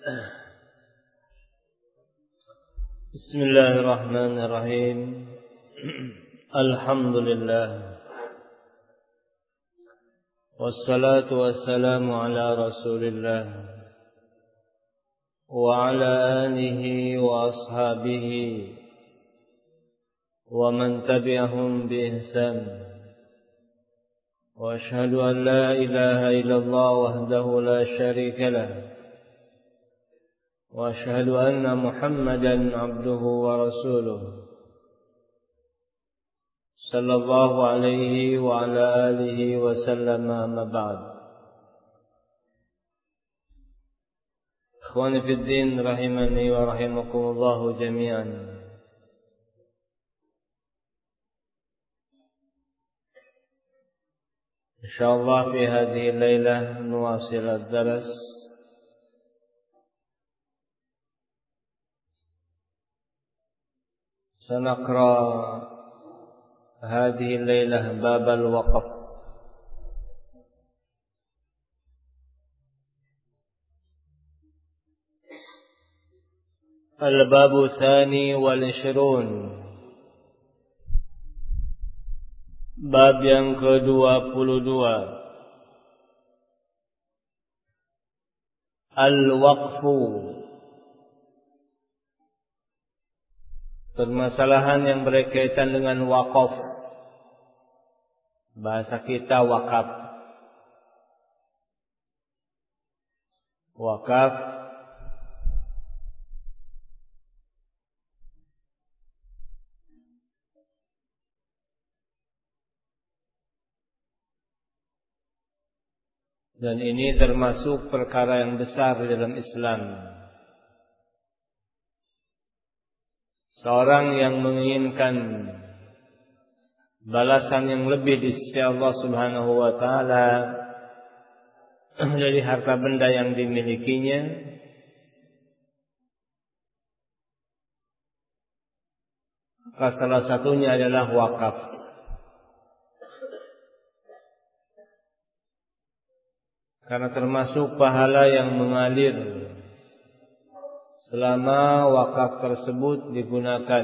Bismillahirrahmanirrahim. Alhamdulillah. Wassalatu wassalamu ala Rasulillah wa ala alihi wa ashabihi wa man tabi'ahum bi ihsan. Wa ashhadu an la ilaha illallah wahdahu la syarika lah. وأشهد أن محمدا عبده ورسوله صلى الله عليه وعلى آله وسلم أما بعد. إخواني في الدين رحمني ورحمكم الله جميعا. إن شاء الله في هذه الليلة نواصل الدرس سنقرأ هذه الليلة باب الوقف. الباب الثاني والعشرون. Bab yang ke-22. Al-waqfu. Permasalahan yang berkaitan dengan wakaf. Bahasa kita wakaf. Wakaf dan ini termasuk perkara yang besar di dalam Islam. Seorang yang menginginkan balasan yang lebih di sisi Allah Subhanahu wa taala dari harta benda yang dimilikinya, maka salah satunya adalah wakaf. Karena termasuk pahala yang mengalir selama wakaf tersebut digunakan.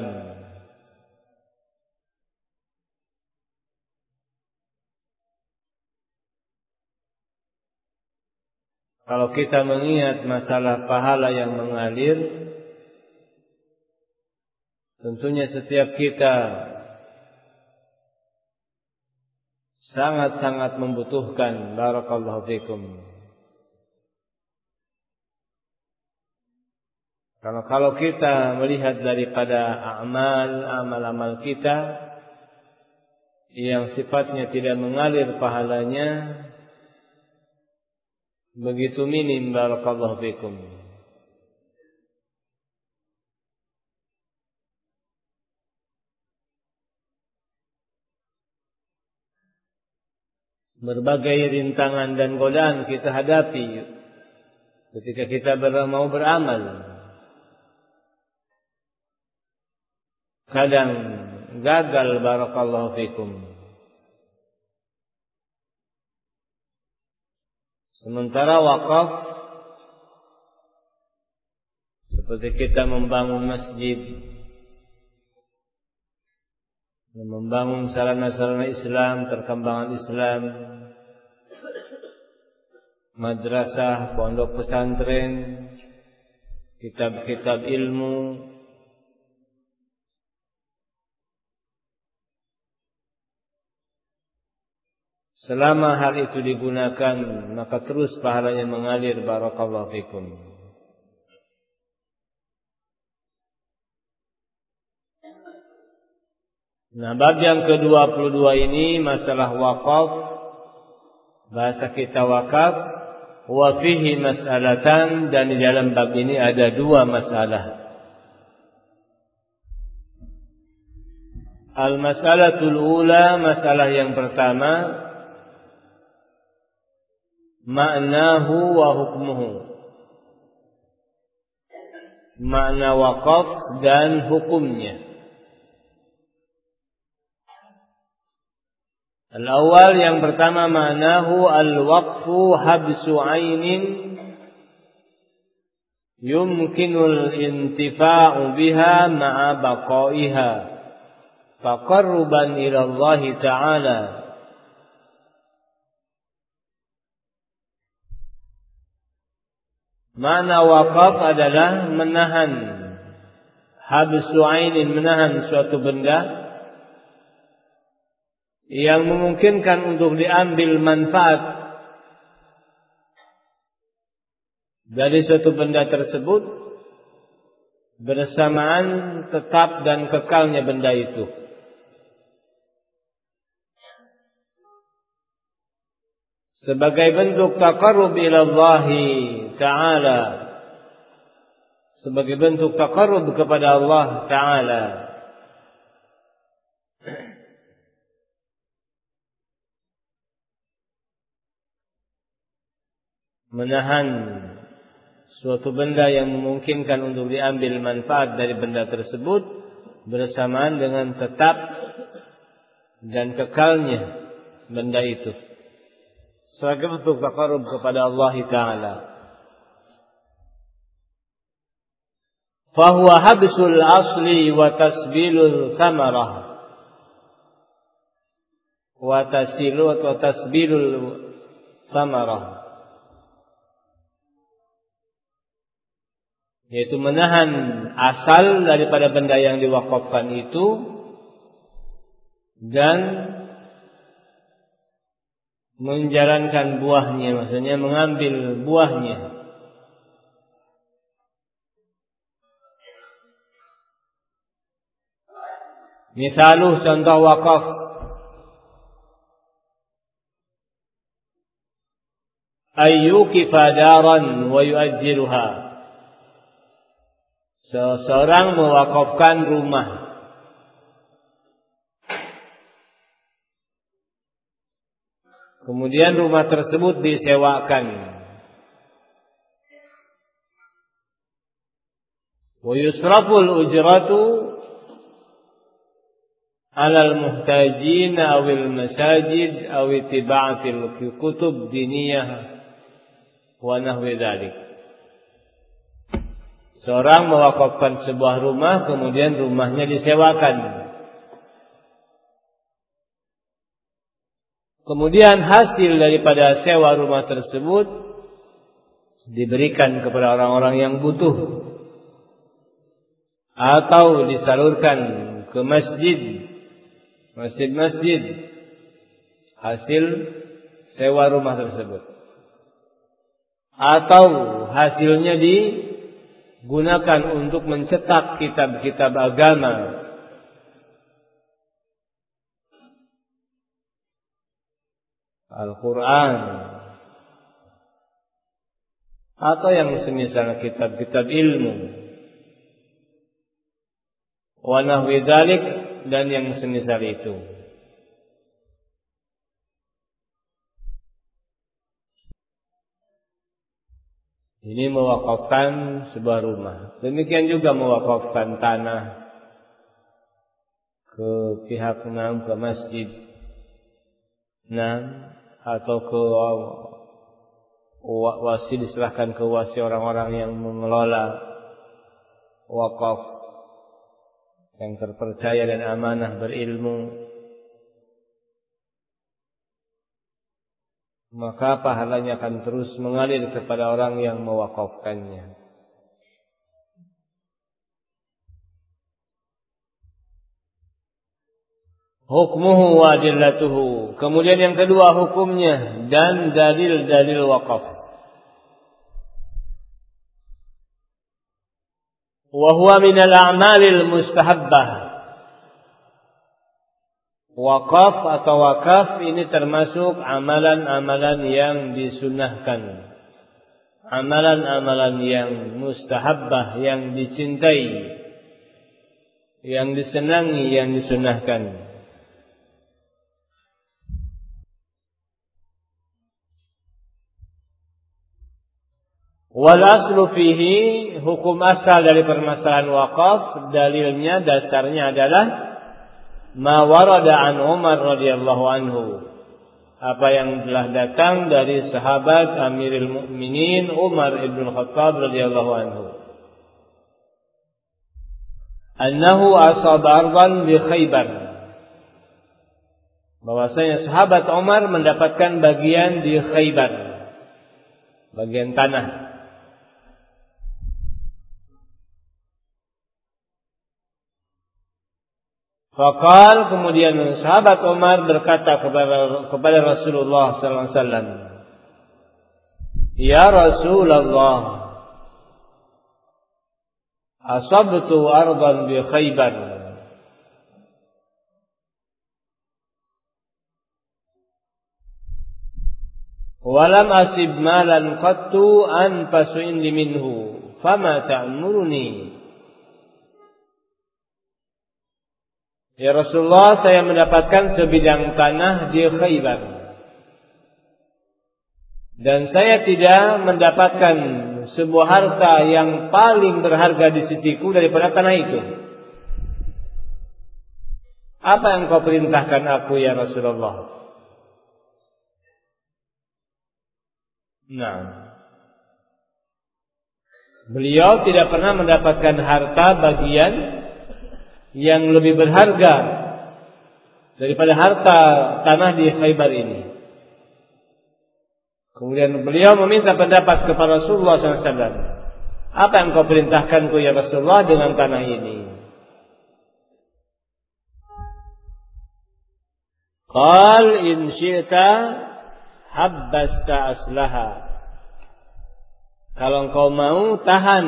Kalau kita mengingat masalah pahala yang mengalir, tentunya setiap kita sangat-sangat membutuhkan. Barakallahu fikum. Karena kalau kita melihat daripada amal-amal kita yang sifatnya tidak mengalir pahalanya begitu minim. Barakallahu fikum. Berbagai rintangan dan godaan kita hadapi ketika kita mau beramal. Kadang gagal. Barakallahu fikum. Sementara wakaf seperti kita membangun masjid, membangun sarana-sarana Islam, perkembangan Islam, madrasah, pondok pesantren, kitab-kitab ilmu, selama hal itu digunakan, maka terus pahalanya mengalir. Barakallahu fikum. Nah, bab yang ke-22 ini masalah wakaf. Bahasa kita wakaf. Wa fihi mas'alatan, dan di dalam bab ini ada dua masalah. Al-mas'alatul ula, masalah yang pertama, ma'nahu wa hukmuhu. Makna wakaf dan hukumnya. Al-awwal, yang pertama, ma'nahu al-waqfu habsu 'ainin yumkinul intifa'u biha ma'a baqaiha taqarruban ila Allah Ta'ala. Makna wakaf adalah menahan, habsu ainin, menahan suatu benda yang memungkinkan untuk diambil manfaat dari suatu benda tersebut bersamaan tetap dan kekalnya benda itu. Sebagai bentuk taqarrub ila Allah Ta'ala, sebagai bentuk taqarrub kepada Allah Ta'ala. Menahan suatu benda yang memungkinkan untuk diambil manfaat dari benda tersebut bersamaan dengan tetap dan kekalnya benda itu, sebagai bentuk taqarrub kepada Allah Ta'ala. Fahuwa habsul asli wa tasbilul thamarah wa tasbilul thamarah, yaitu menahan asal daripada benda yang diwakafkan itu dan menjalankan buahnya, maksudnya mengambil buahnya. Misaluh, contoh wakaf, ayyukifa daran wa yu'ajjiruha, seseorang mewakafkan rumah, kemudian rumah tersebut disewakan. Wa yusraful ujratu 'alal muhtajin awil masajid aw ittiba'atil kutub diniyah wa nahwi dzalik. Seorang mewakafkan sebuah rumah, kemudian rumahnya disewakan. Kemudian hasil daripada sewa rumah tersebut diberikan kepada orang-orang yang butuh, atau disalurkan ke masjid-masjid hasil sewa rumah tersebut, atau hasilnya digunakan untuk mencetak kitab-kitab agama, Al-Quran, atau yang semisal kitab-kitab ilmu, wa nahwi dzalik, dan yang semisal itu. Ini mewakafkan sebuah rumah. Demikian juga mewakafkan tanah ke pihak ke masjid, atau ke wasi, diserahkan ke wasi orang-orang yang mengelola wakaf, yang terpercaya dan amanah berilmu, maka pahalanya akan terus mengalir kepada orang yang mewakafkannya. Hukmuhu wa adillatuhu, kemudian yang kedua hukumnya dan dalil-dalil wakaf. Wa huwa minal a'malil mustahabbah. Wakaf atau wakaf ini termasuk amalan-amalan yang disunahkan, amalan-amalan yang mustahabbah, yang dicintai, yang disenangi, yang disunahkan. Wal aslu fihi, hukum asal dari permasalahan wakaf, dalilnya, dasarnya adalah ma warada an Umar radhiyallahu anhu, apa yang telah datang dari sahabat Amirul Mukminin Umar ibn Khattab radhiyallahu anhu. Annahu asaba ardan bi Khaybar. Bahwasanya sahabat Umar mendapatkan bagian di Khaybar, bagian tanah. Faqal, kemudian sahabat Umar berkata kepada Rasulullah sallallahu alaihi wasallam, "Ya Rasulullah, asabtu ardan bi Khaybar." Walam asib malan qattu anfasu indi minhu, fama ta'muruni? Ya Rasulullah, saya mendapatkan sebidang tanah di Khaybar, dan saya tidak mendapatkan sebuah harta yang paling berharga di sisiku daripada tanah itu. Apa yang kau perintahkan aku ya Rasulullah? Nah, beliau tidak pernah mendapatkan harta bagian yang lebih berharga daripada harta tanah di Khaybar ini. Kemudian beliau meminta pendapat kepada Rasulullah SAW. Apa yang kau perintahkanku ya Rasulullah dengan tanah ini? Qal in syi'ta habbasta aslaha. Kalau engkau mau, tahan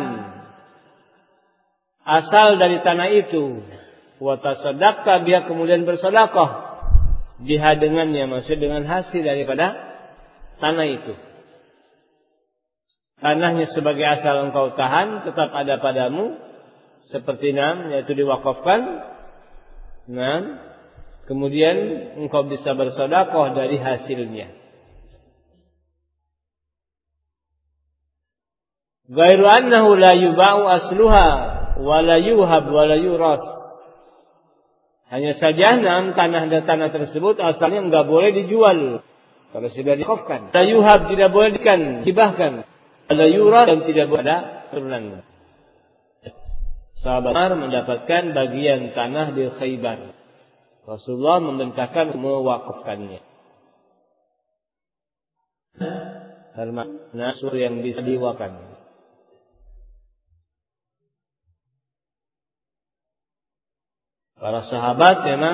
asal dari tanah itu. Wa tasaddaqta biha, kemudian bersedekah biha dengannya, maksud dengan hasil daripada tanah itu. Tanahnya sebagai asal engkau tahan, tetap ada padamu, seperti yaitu diwakafkan. Kemudian engkau bisa bersedekah dari hasilnya. Ghairu annahu la yuba'u asluha wa la yuhab wa la yurath. Hanya saja tanah tersebut asalnya enggak boleh dijual kalau sudah diwakafkan. La yuhab, tidak boleh dihibahkan. La yurath, dan tidak boleh ada turunan. Sahabat Umar mendapatkan bagian tanah di Khaybar. Rasulullah memerintahkan mewakafkannya. Termasuk nasur yang bisa diwakafkan. Para sahabat memang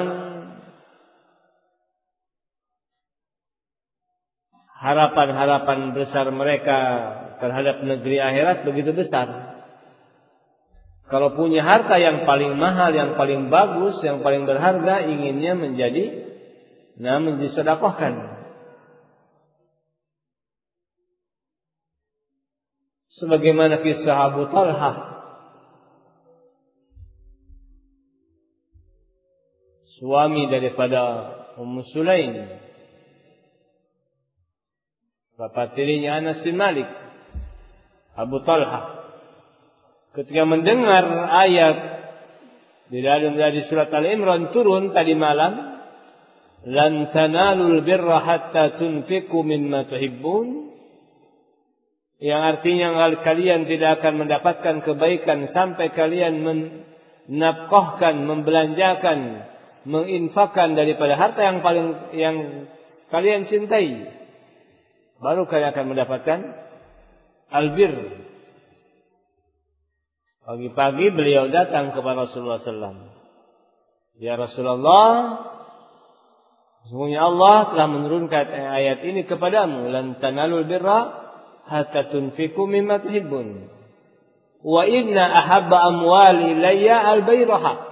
harapan-harapan besar mereka terhadap negeri akhirat begitu besar. Kalau punya harta yang paling mahal, yang paling bagus, yang paling berharga, inginnya disedekahkan. Sebagaimana kisah Abu Talhah, suami daripada Ummu Sulaim, bapak tirinya Anas bin Malik, Abu Talhah, ketika mendengar ayat dari surat Al-Imran turun tadi malam, lan tanalul birra hatta tunfiqu mimma tuhibbun, yang artinya kalian tidak akan mendapatkan kebaikan sampai kalian menafkahkan, membelanjakan, menginfakkan daripada harta yang kalian cintai, baru kalian akan mendapatkan albir. Pagi-pagi beliau datang kepada Rasulullah SAW. Ya Rasulullah, sesungguhnya Allah telah menurunkan ayat ini kepadamu, lan tanalul birra hatta tunfiqu mimma tuhibbun, wa inna ahabba amwali ilayya al-bayraha.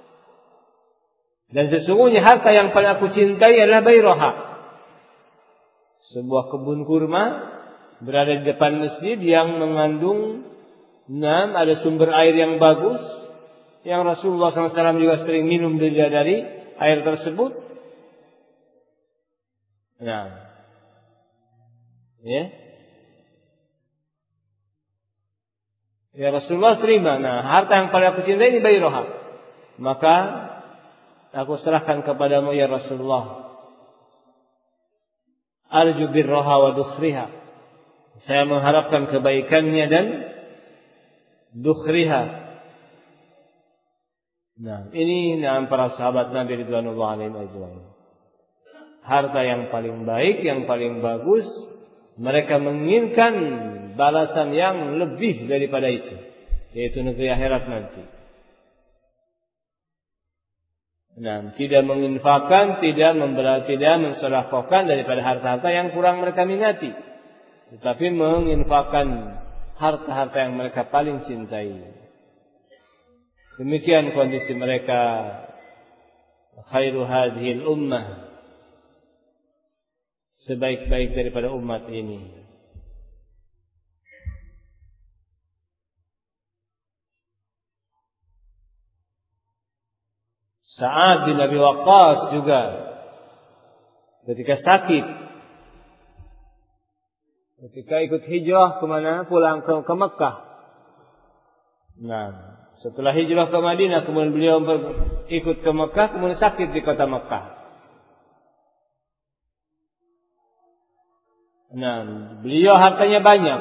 Dan sesungguhnya harta yang paling aku cintai adalah bayraha, sebuah kebun kurma berada di depan masjid yang mengandung ada sumber air yang bagus, yang Rasulullah SAW juga sering minum dari air tersebut. Ya Rasulullah terima. Harta yang paling aku cintai ini bayraha, maka aku serahkan kepadamu ya Rasulullah. arju birraha wa dukhriha. Saya mengharapkan kebaikannya dan dukhriha. Nah, ini para sahabat Nabi radhiyallahu anhum ajma'in. Harta yang paling baik, yang paling bagus, mereka menginginkan balasan yang lebih daripada itu, yaitu negeri akhirat nanti. Nah, tidak menginfakkan, tidak mensedekahkan daripada harta-harta yang kurang mereka minati, tetapi menginfakkan harta-harta yang mereka paling cintai. Demikian kondisi mereka, khairu hadhil ummah, sebaik-baik daripada umat ini. Sa'ad bin Abi Waqqas juga ketika sakit, ketika ikut hijrah kemana? Pulang ke Mekah. Nah, setelah hijrah ke Madinah, kemudian beliau ikut ke Mekah, kemudian sakit di kota Mekah. Nah, beliau hartanya banyak,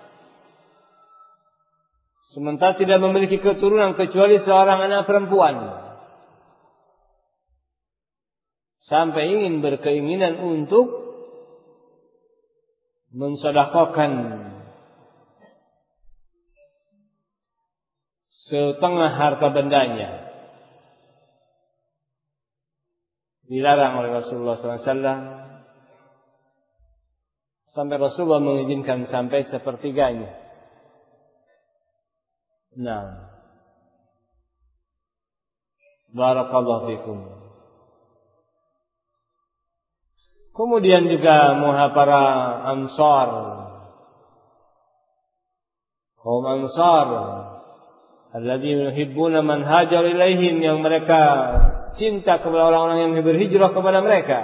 sementara tidak memiliki keturunan kecuali seorang anak perempuan. Sampai ingin berkeinginan untuk mensedekahkan setengah harta bendanya. Dilarang oleh Rasulullah SAW. Sampai Rasulullah mengizinkan sampai sepertiganya. Nah, barakallahu fikum. Kemudian juga para Ansar, kaum Ansar, alladzina yuhibbuna man hajar ilaihim, yang mereka cinta kepada orang-orang yang berhijrah kepada mereka.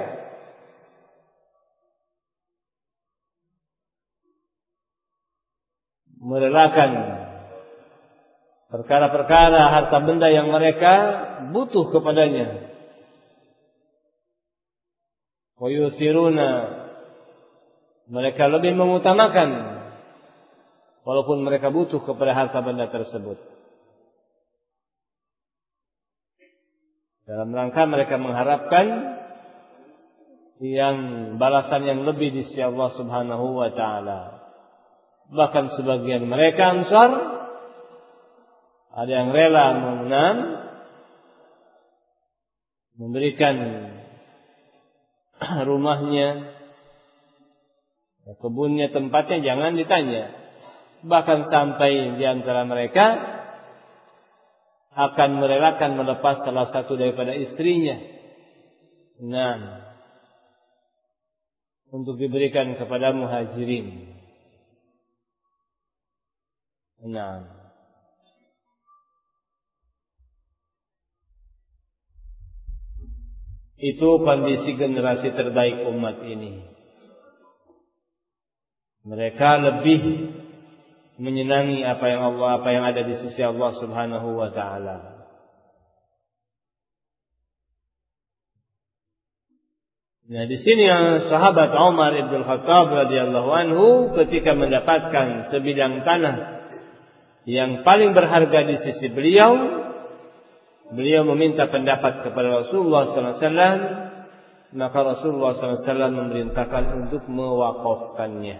Merelakan perkara-perkara harta benda yang mereka butuh kepadanya. Wa yusiruna, mereka lebih mengutamakan walaupun mereka butuh kepada harta benda tersebut, dalam rangka mereka mengharapkan yang balasan yang lebih di sisi Allah Subhanahu wa taala. Bahkan sebagian mereka Ansar ada yang rela memberikan rumahnya, kebunnya, tempatnya, jangan ditanya. Bahkan sampai di antara mereka akan merelakan melepas salah satu daripada istrinya, nah, untuk diberikan kepada muhajirin. Nah, itu kondisi generasi terbaik umat ini. Mereka lebih menyenangi apa yang ada di sisi Allah Subhanahu wa taala. Nah, di sini sahabat Umar bin Khattab radhiyallahu anhu ketika mendapatkan sebidang tanah yang paling berharga di sisi beliau meminta pendapat kepada Rasulullah sallallahu alaihi wasallam, maka Rasulullah sallallahu alaihi wasallam memerintahkan untuk mewakafkannya.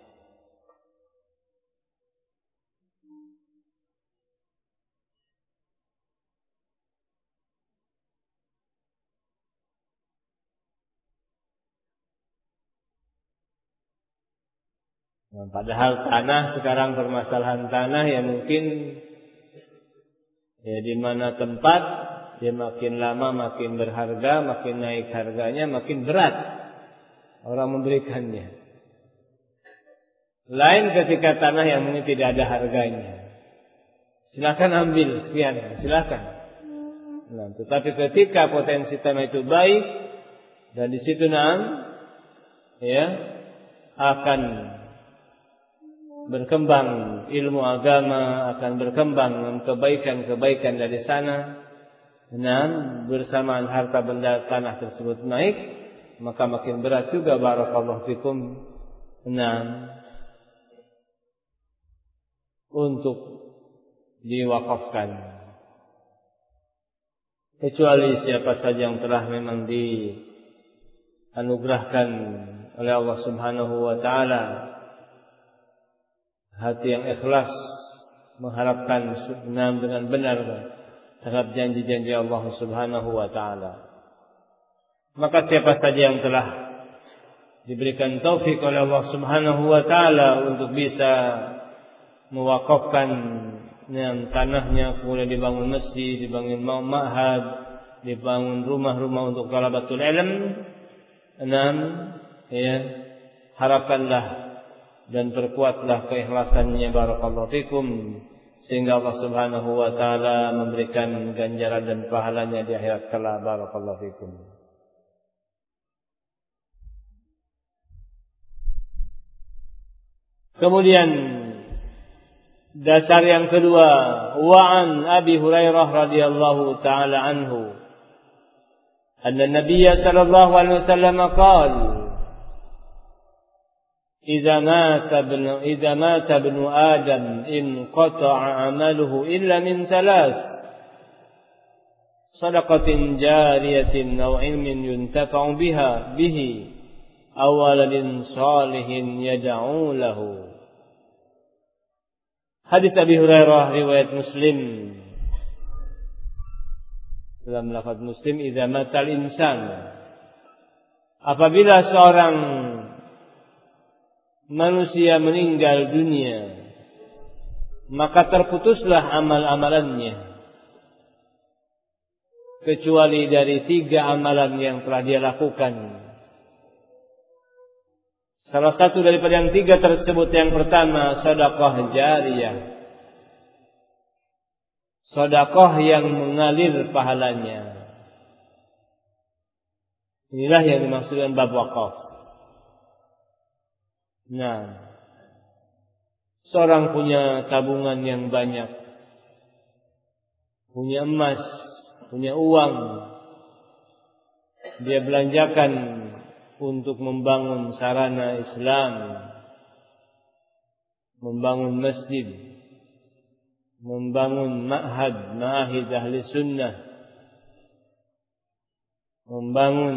Nah, padahal tanah sekarang, permasalahan tanah yang mungkin ya di mana tempat dia makin lama makin berharga, makin naik harganya, makin berat orang memberikannya. Lain ketika tanah yang mungkin tidak ada harganya, silakan ambil sekian, silakan. Nah, tetapi ketika potensi tanah itu baik dan di situ akan berkembang ilmu agama, akan berkembang kebaikan-kebaikan dari sana, dan bersamaan harta benda tanah tersebut naik, maka makin berat juga barakallahu fikum untuk diwakafkan. Kecuali siapa saja yang telah memang dianugerahkan oleh Allah Subhanahu wa taala hati yang ikhlas mengharapkan dengan benar terhadap janji-janji Allah Subhanahu wa taala. Maka siapa saja yang telah diberikan taufik oleh Allah Subhanahu wa taala untuk bisa mewakafkan tanahnya, kemudian dibangun masjid, dibangun ma'had, dibangun rumah-rumah untuk talabatul ilm, harapanlah dan perkuatlah keikhlasannya barakallahu fikum, sehingga Allah Subhanahu wa taala memberikan ganjaran dan pahalanya di akhirat kelak barakallahu fikum. Kemudian dasar yang kedua, wa'an Abi Hurairah radhiyallahu taala anhu anna Nabiy sallallahu alaihi wasallam qala idza mata ibnu Adam inqata'a 'amaluhu illa min thalath sadaqatin jariyatin aw 'ilmin yuntafa'u bihi aw waladin salihin yad'u lahu. Hadis Abi Hurairah riwayat Muslim. Dalam lafaz Muslim, idza matal insan, apabila seorang manusia meninggal dunia, maka terputuslah amal-amalannya kecuali dari 3 amalan yang telah dia lakukan. Salah satu daripada yang 3 tersebut, yang pertama sedekah jariyah, sedekah yang mengalir pahalanya. Inilah yang dimaksud dengan bab wakaf. Seorang punya tabungan yang banyak, punya emas, punya uang, dia belanjakan untuk membangun sarana Islam, membangun masjid, membangun ma'hid ahli sunnah, membangun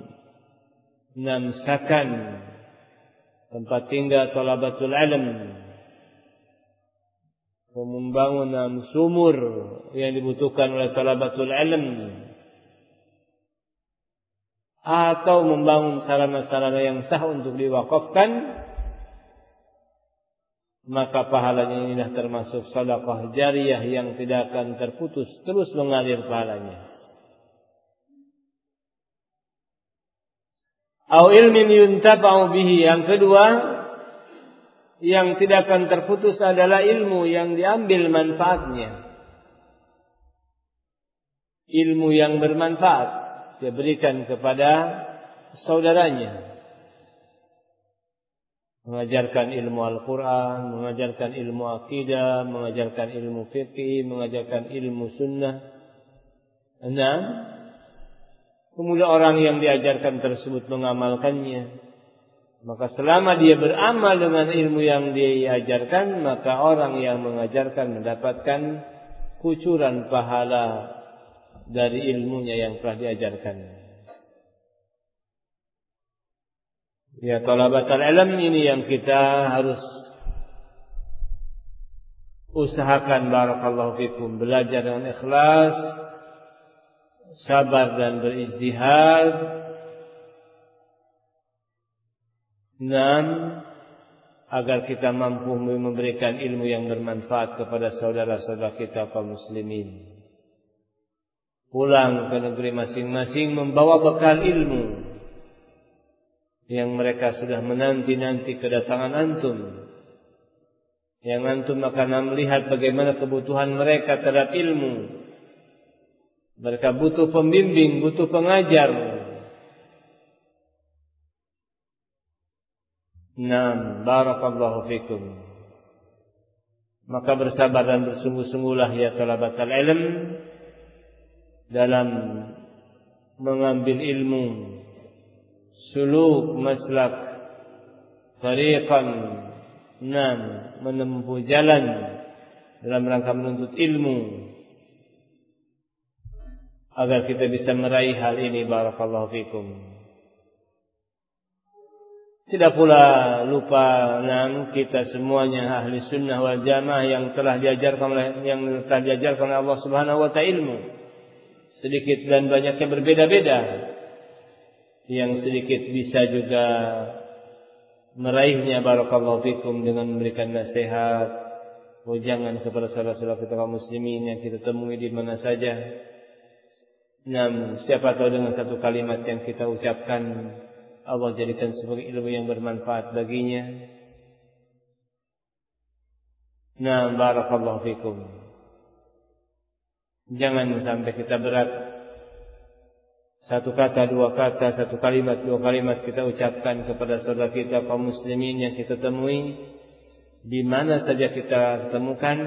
sakan, tempat tinggal talabatul ilm, membangun sumur yang dibutuhkan oleh talabatul ilm, atau membangun sarana-sarana yang sah untuk diwakafkan, maka pahalanya inilah termasuk sedekah jariyah yang tidak akan terputus, terus mengalir pahalanya. Au ilmin yuntafa'u bihi, yang kedua yang tidak akan terputus adalah ilmu yang diambil manfaatnya, ilmu yang bermanfaat dia berikan kepada saudaranya, mengajarkan ilmu Al-Quran, mengajarkan ilmu akidah, mengajarkan ilmu fiqih, mengajarkan ilmu sunnah. Kemudian orang yang diajarkan tersebut mengamalkannya, maka selama dia beramal dengan ilmu yang diajarkan, maka orang yang mengajarkan mendapatkan kucuran pahala dari ilmunya yang telah diajarkan. Ya, talabatul ilm ini yang kita harus usahakan barakallahu fikum, belajar dengan ikhlas, sabar dan berijtihad, agar kita mampu memberikan ilmu yang bermanfaat kepada saudara-saudara kita kaum muslimin. Pulang ke negeri masing-masing membawa bekal ilmu yang mereka sudah menanti-nanti kedatangan antum, yang antum akan melihat bagaimana kebutuhan mereka terhadap ilmu. Mereka butuh pembimbing, butuh pengajar. Barakallahu fikum. Maka bersabar dan bersungguh-sungguhlah ya talabatul ilm dalam mengambil ilmu, suluk maslak tariqan menempuh jalan dalam rangka menuntut ilmu agar kita bisa meraih hal ini. Barakallahu fikum. Tidak pula lupa kita semuanya ahli sunnah wal jamaah yang telah diajarkan oleh Allah Subhanahu wa ta'ala ilmu. Sedikit dan banyaknya berbeda-beda. Yang sedikit bisa juga meraihnya barakallahu fikum dengan memberikan nasihat, wejangan kepada saudara-saudara kita kaum muslimin yang kita temui di mana saja. Siapa tahu dengan satu kalimat yang kita ucapkan Allah jadikan sebagai ilmu yang bermanfaat baginya. Barakallahu fikum. Jangan sampai kita berat. Satu kata, dua kata, satu kalimat, dua kalimat kita ucapkan kepada saudara kita kaum muslimin yang kita temui di mana saja kita temukan.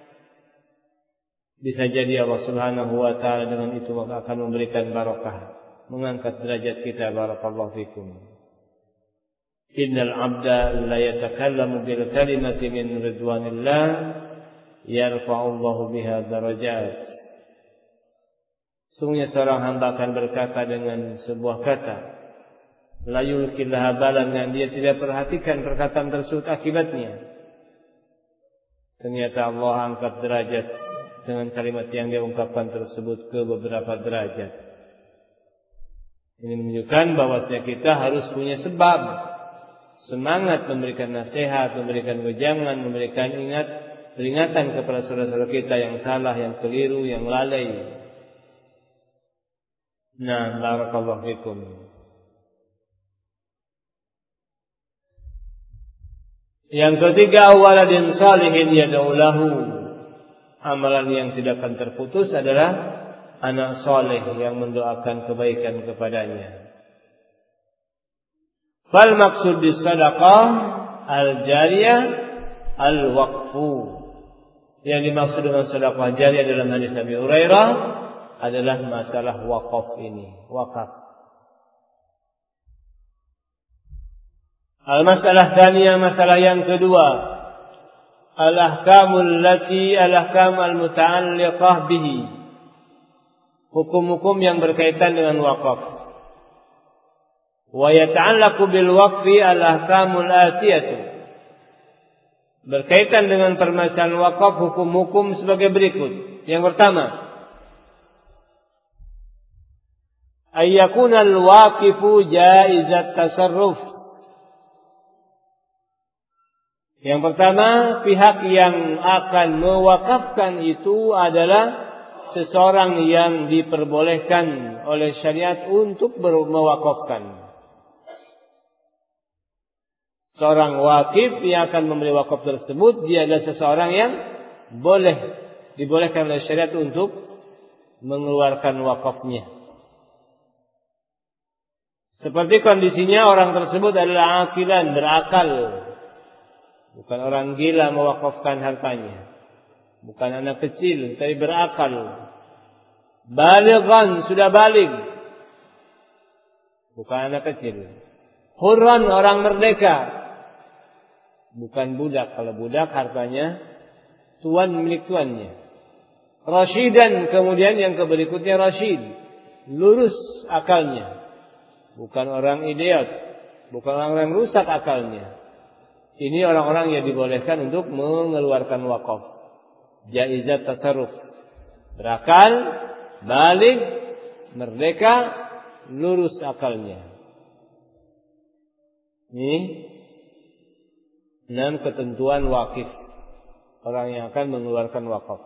Bisa jadi Allah Subhanahu wa ta'ala dengan itu akan memberikan barakah, mengangkat derajat kita. Barakallahu fikum. Innal 'abda la yatakallamu bil kalimati min ridwanillah yarfa'ullahu biha darajat. Sungguhnya seorang hamba akan berkata dengan sebuah kata, la yulqil habalan, yang dia tidak perhatikan perkataan tersebut akibatnya. Ternyata Allah angkat derajat dengan kalimat yang dia ungkapkan tersebut ke beberapa derajat. Ini menunjukkan bahwasanya kita harus punya sebab, semangat memberikan nasihat, memberikan wejangan, memberikan peringatan kepada saudara-saudara kita yang salah, yang keliru, yang lalai. Barakallahu fikum. Yang ketiga, waladin salihin yad'u lahu. Amalan yang tidak akan terputus adalah anak soleh yang mendoakan kebaikan kepadanya. Fal maksud bis sadaqah al-jariyah al-waqfu. Yang dimaksud dengan sedekah jariyah dalam hadis Nabi Hurairah adalah masalah wakaf ini, wakaf. Al-masalah tsaniyah, masalah yang kedua, al-ahkam al-muta'alliqah bihi. Hukum-hukum yang berkaitan dengan wakaf. Wa yata'allaqu bil waqfi al-ahkamul atiyatu. Berkaitan dengan permasalahan wakaf, hukum-hukum sebagai berikut. Yang pertama, ayyakuna al-waqifu jaizat tasarruf. Yang pertama, pihak yang akan mewakafkan itu adalah seseorang yang diperbolehkan oleh syariat untuk mewakafkan. Seorang wakif yang akan memberi wakaf tersebut, dia adalah seseorang yang dibolehkan oleh syariat untuk mengeluarkan wakafnya. Seperti kondisinya orang tersebut adalah akilan, berakal. Bukan orang gila mewakafkan hartanya. Bukan anak kecil, tapi berakal. Balighan, sudah balig. Bukan anak kecil. Hurran, orang merdeka. Bukan budak. Kalau budak hartanya tuan milik tuannya. Rasyidan, kemudian yang berikutnya rasyid. Lurus akalnya. Bukan orang idiot. Bukan orang yang rusak akalnya. Ini orang-orang yang dibolehkan untuk mengeluarkan wakaf. Jaizat tasarruf. Berakal, baligh, merdeka, lurus akalnya. Ini 6 ketentuan wakif. Orang yang akan mengeluarkan wakaf.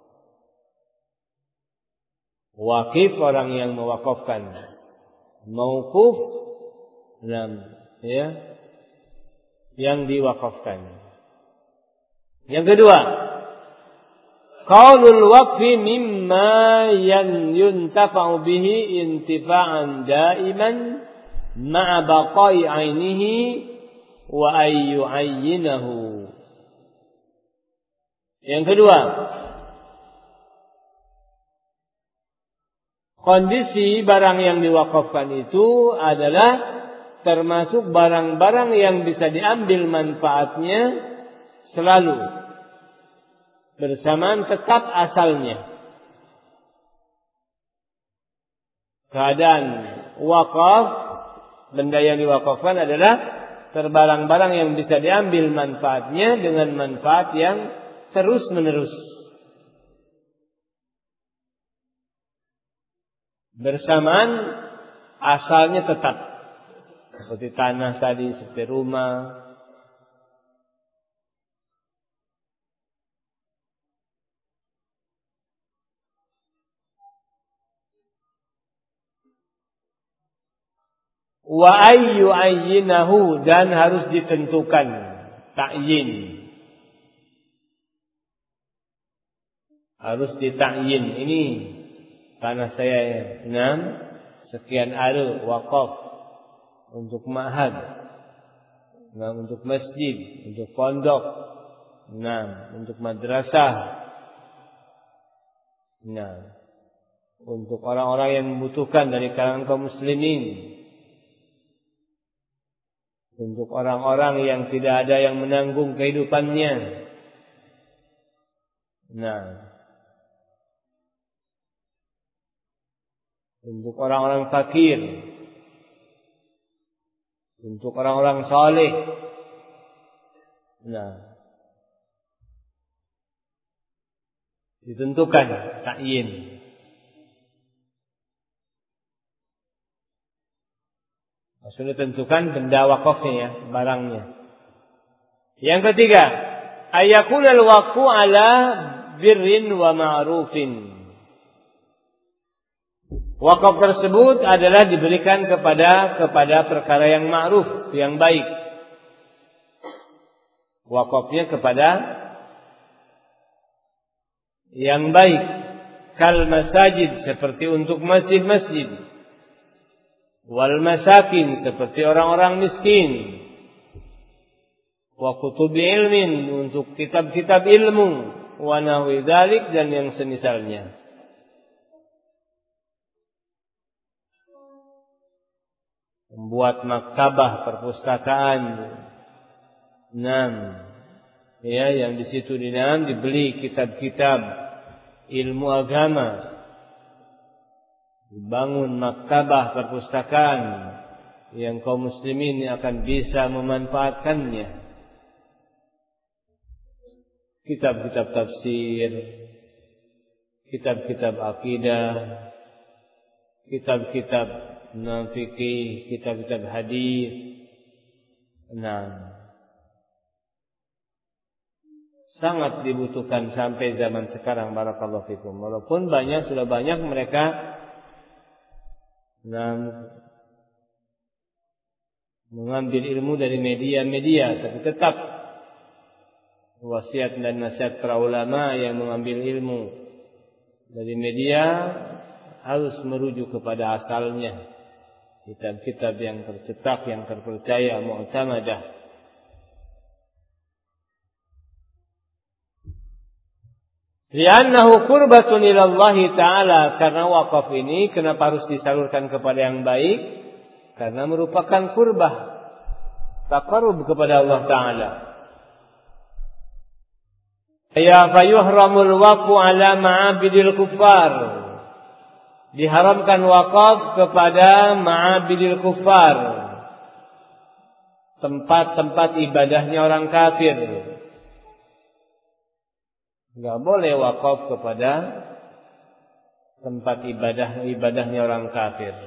Wakif, orang yang mewakafkan. Mauquf, 6, yang diwakafkan. Yang kedua, qaulul waqfi mimma yuntafa'u bihi intifa'an daiman ma'a baqai 'ainihi wa ayyu'ayyinahu. Yang kedua, kondisi barang yang diwakafkan itu adalah termasuk barang-barang yang bisa diambil manfaatnya selalu bersamaan tetap asalnya. Keadaan wakaf, benda yang diwakafkan adalah terbarang-barang yang bisa diambil manfaatnya dengan manfaat yang terus-menerus. Bersamaan asalnya tetap. Seperti tanah tadi, seperti rumah. Wa ayyu ayyinahu, dan harus ditentukan ta'yin. Harus ditakyin. Ini tanah saya 6 sekian are wakaf untuk ma'had, untuk masjid, untuk pondok, untuk madrasah, untuk orang-orang yang membutuhkan dari kalangan kaum muslimin, untuk orang-orang yang tidak ada yang menanggung kehidupannya. Untuk orang-orang fakir, untuk orang-orang saleh. Ditentukan ta'yin. Sudah tentukan benda wakafnya ya, barangnya. Yang ketiga, ayakunal waqfu ala birrin wa ma'rufin. Wakaf tersebut adalah diberikan kepada perkara yang ma'ruf, yang baik. Wakafnya kepada yang baik. Kal masajid, seperti untuk masjid-masjid. Wal masakin, seperti orang-orang miskin. Wa kutubi ilmin, untuk kitab-kitab ilmu. Wa nahwi dzalik, dan yang semisalnya. Membuat maktabah, perpustakaan. Yang di situ dibeli kitab-kitab ilmu agama. Dibangun maktabah, perpustakaan yang kaum muslimin akan bisa memanfaatkannya. Kitab-kitab tafsir, kitab-kitab akidah, kitab-kitab fikih, kitab-kitab hadis. Sangat dibutuhkan sampai zaman sekarang, barakallahu fikum. Walaupun sudah banyak mereka mengambil ilmu dari media-media, tapi tetap wasiat dan nasihat para ulama yang mengambil ilmu dari media harus merujuk kepada asalnya, kitab-kitab yang tercetak, yang terpercaya, mu'tamadah. Li'annahu qurbatun ila Allah Ta'ala, karena wakaf ini kenapa harus disalurkan kepada yang baik? Karena merupakan qurbah, taqarrub kepada Allah Ta'ala. Ya fayuhramul waqfu ala ma'abidil kuffar. Diharamkan wakaf kepada ma'abidil kuffar, tempat-tempat ibadahnya orang kafir. Enggak boleh wakaf kepada tempat ibadahnya orang kafir.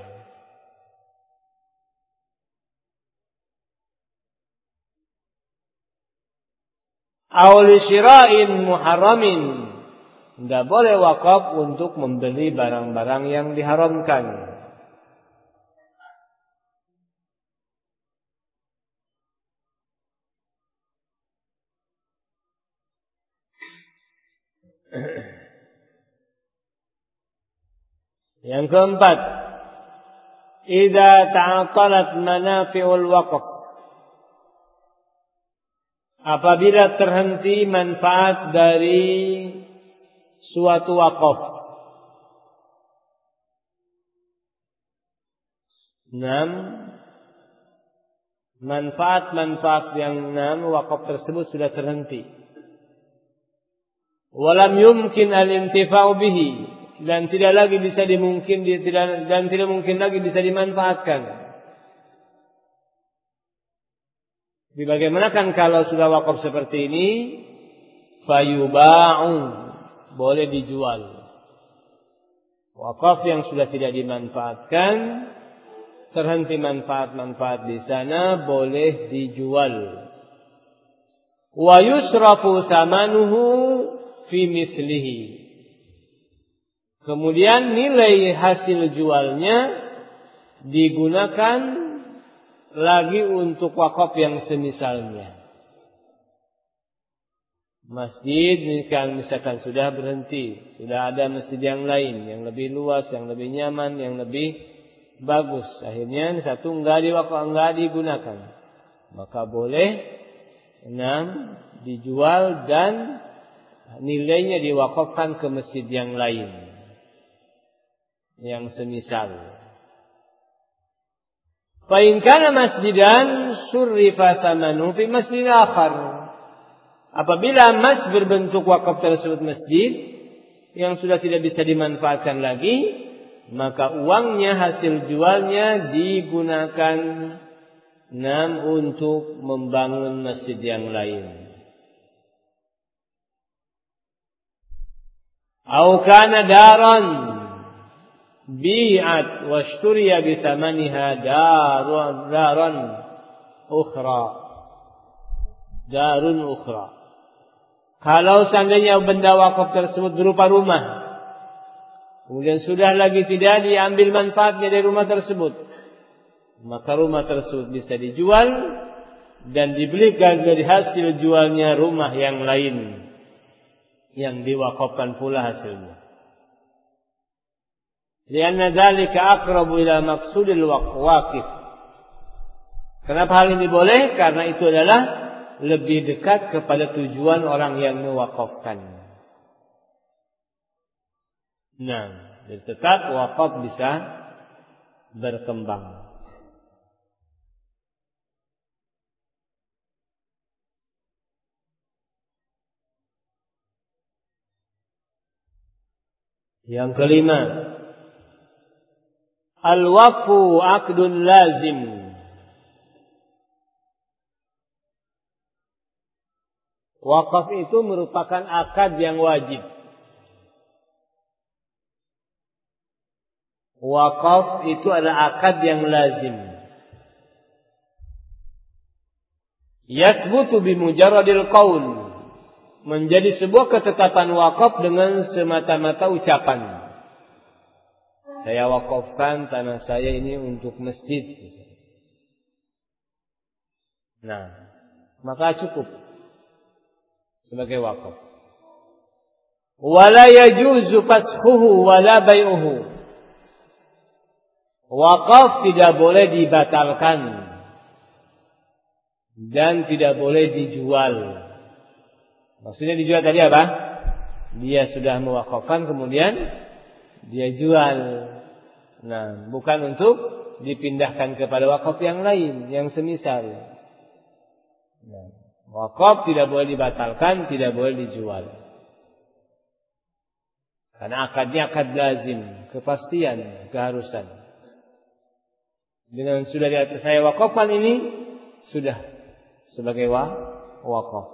Auli syira'in muharramin. Tidak boleh wakaf untuk membeli barang-barang yang diharamkan. Yang keempat, idza ta'atalat manafi'ul waqf. Apabila terhenti manfaat dari suatu wakaf. 6. manfaat-manfaat yang wakaf tersebut sudah terhenti. Walam yumkin al-intifa'u bihi, dan tidak mungkin lagi bisa dimanfaatkan. Bagaimanakah kalau sudah wakaf seperti ini? Fayuba'u, boleh dijual. Wakaf yang sudah tidak dimanfaatkan, terhenti manfaat-manfaat di sana, boleh dijual. Wa yusrafu thamanuhu fi mithlihi. Kemudian nilai hasil jualnya digunakan lagi untuk wakaf yang semisalnya. Masjid misalkan sudah berhenti, sudah ada masjid yang lain yang lebih luas, yang lebih nyaman, yang lebih bagus. Akhirnya satu enggak digunakan, maka boleh dijual dan nilainya diwakafkan ke masjid yang lain, yang semisal. Fa in kana masjidan surrifa thamanu fi masjid akhar. Apabila emas berbentuk wakaf tersebut masjid yang sudah tidak bisa dimanfaatkan lagi, maka uangnya, hasil jualnya digunakan untuk membangun masjid yang lain. Au kana daran bi'at washturiya bi thamaniha darun ukhra. Kalau seandainya benda wakaf tersebut berupa rumah, kemudian sudah lagi tidak diambil manfaatnya dari rumah tersebut, maka rumah tersebut bisa dijual dan dibelikan dari hasil jualnya rumah yang lain yang diwakafkan pula hasilnya. Lianna dzalika aqrabu ila maqsudil waqif. Kenapa hal ini boleh? Karena itu adalah lebih dekat kepada tujuan orang yang mewakafkan. Jadi tetap wakaf bisa berkembang. Yang kelima, al-waqfu aqdun lazim. Wakaf itu merupakan akad yang wajib. Wakaf itu adalah akad yang lazim. Yathbutu bimujarradil qaul. Menjadi sebuah ketetapan wakaf dengan semata-mata ucapan. Saya wakafkan tanah saya ini untuk masjid. Maka cukup sebagai wakaf. Wala yajuzu fashuhu wala bai'uhu. Wakaf tidak boleh dibatalkan dan tidak boleh dijual. Maksudnya dijual tadi apa? Dia sudah mewakafkan kemudian dia jual. Bukan untuk dipindahkan kepada wakaf yang lain, yang semisal. Wakaf tidak boleh dibatalkan, tidak boleh dijual. Karena akadnya akad lazim, kepastian, keharusan. Dengan sudah di atas saya wakafkan ini, sudah sebagai wakaf.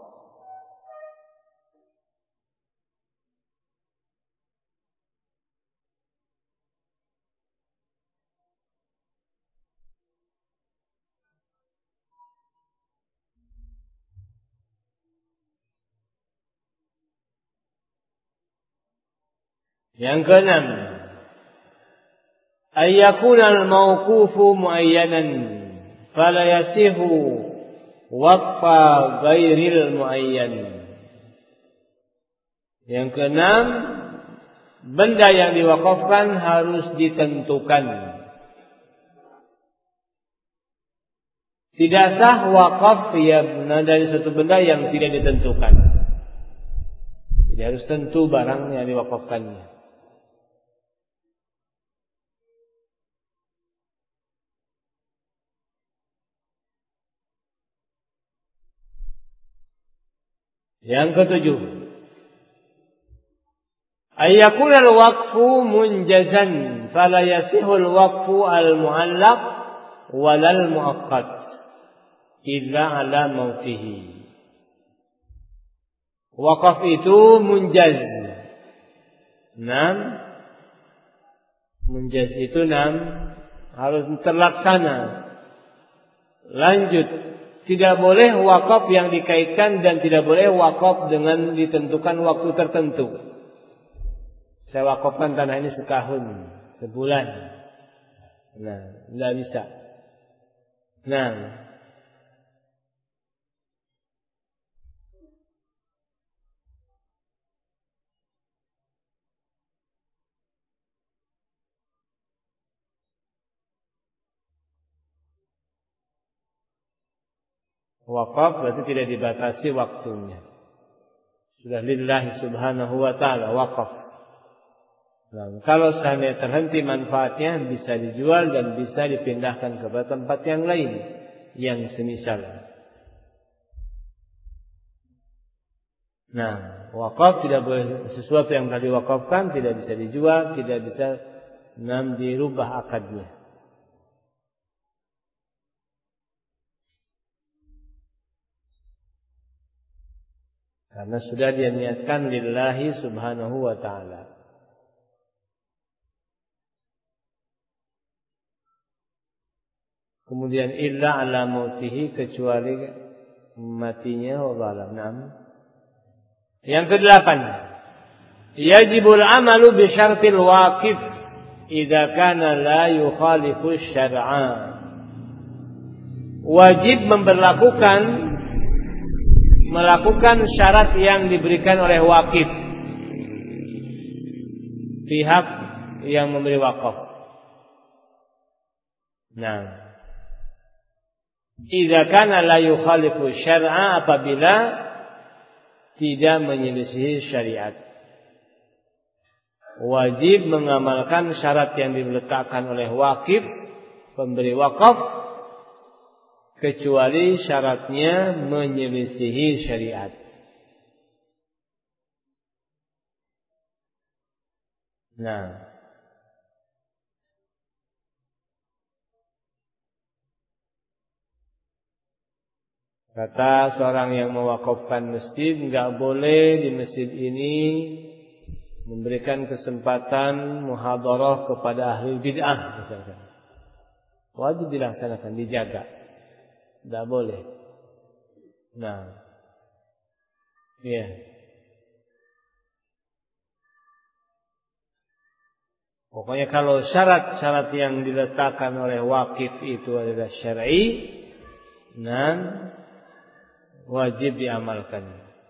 Yang keenam, ayyakuna al-mawqufu muayyanan fala yasihu waqfa ghairil muayyan. Yang keenam, benda yang diwakafkan harus ditentukan. Tidak sah wakaf dari suatu benda yang tidak ditentukan. Jadi harus tentu barang yang diwakafkannya. Yang ketujuh, ayyakuna al-waqfu munjazan fala yasihul waqfu al-mu'allaq walal mu'aqqat illa ala mautihi. Wakaf itu munjaz. Munjaz itu harus terlaksana. Lanjut, tidak boleh wakaf yang dikaitkan dan tidak boleh wakaf dengan ditentukan waktu tertentu. Saya wakafkan tanah ini setahun, sebulan. Tidak bisa. Wakaf berarti tidak dibatasi waktunya. Sudah lillahi subhanahu wa ta'ala wakaf. Kalau seandainya terhenti manfaatnya, bisa dijual dan bisa dipindahkan ke tempat yang lain yang semisal. Wakaf tidak boleh, sesuatu yang tadi wakafkan tidak bisa dijual, tidak bisa dirubah akadnya. Karena sudah dia niatkan lillahi subhanahu wa ta'ala. Kemudian illa ala mautihi, kecuali matinya, wallahu a'lam. Yang kedelapan, yajibul amalu bi syartil waqif idza kana la yukhalifu syar'a. Wajib melakukan syarat yang diberikan oleh wakif, pihak yang memberi wakaf. Idza kana la yukhalifu syar'a, apabila tidak menyelisihi syariat. Wajib mengamalkan syarat yang diletakkan oleh wakif, pemberi wakaf, kecuali syaratnya menyelisihi syariat. Kata seorang yang mewakafkan masjid, enggak boleh di masjid ini memberikan kesempatan muhadarah kepada ahli bid'ah misalkan. Wajib dilaksanakan, dijaga. Enggak boleh. Pokoknya kalau syarat-syarat yang diletakkan oleh wakif itu adalah syar'i, wajib diamalkan.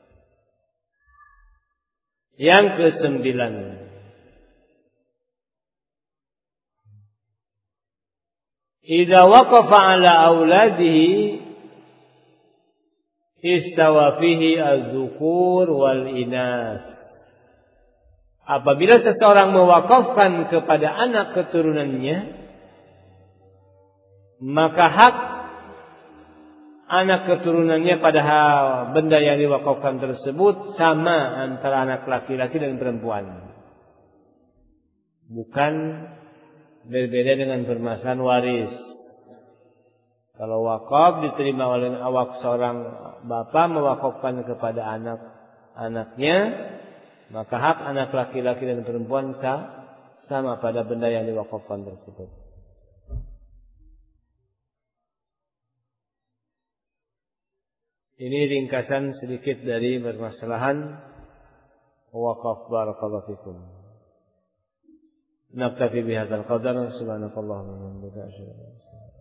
Yang ke-9, idza waqafa ala auladihi istawa fihi az-zukur wal inath. Apabila seseorang mewakafkan kepada anak keturunannya, maka hak anak keturunannya pada benda yang diwakafkan tersebut sama antara anak laki-laki dan perempuan. Bukan berbeda dengan permasalahan waris. Kalau wakaf diterima oleh seorang bapak mewakafkan kepada anak-anaknya, maka hak anak laki-laki dan perempuan sama pada benda yang diwakafkan tersebut. Ini ringkasan sedikit dari permasalahan wakaf. Barakallahu fikum. Naktafi bihadzal qadar. Subhanakallahumma wa bihamdika asyhadu an la ilaha illa anta